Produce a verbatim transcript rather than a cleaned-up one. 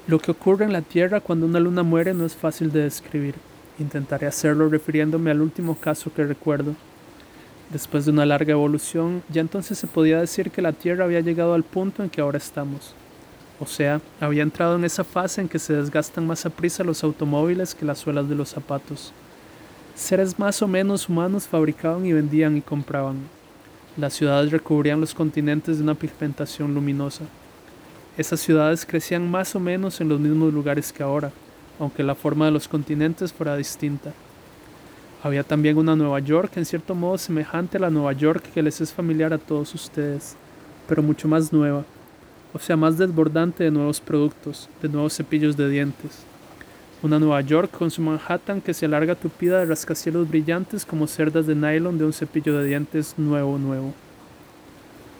Lo que ocurre en la Tierra cuando una luna muere no es fácil de describir. Intentaré hacerlo refiriéndome al último caso que recuerdo. Después de una larga evolución, ya entonces se podía decir que la Tierra había llegado al punto en que ahora estamos. O sea, había entrado en esa fase en que se desgastan más a prisa los automóviles que las suelas de los zapatos. Seres más o menos humanos fabricaban y vendían y compraban. Las ciudades recubrían los continentes de una pigmentación luminosa. Esas ciudades crecían más o menos en los mismos lugares que ahora, aunque la forma de los continentes fuera distinta. Había también una Nueva York en cierto modo semejante a la Nueva York que les es familiar a todos ustedes, pero mucho más nueva, o sea, más desbordante de nuevos productos, de nuevos cepillos de dientes. Una Nueva York con su Manhattan que se alarga tupida de rascacielos brillantes como cerdas de nylon de un cepillo de dientes nuevo nuevo.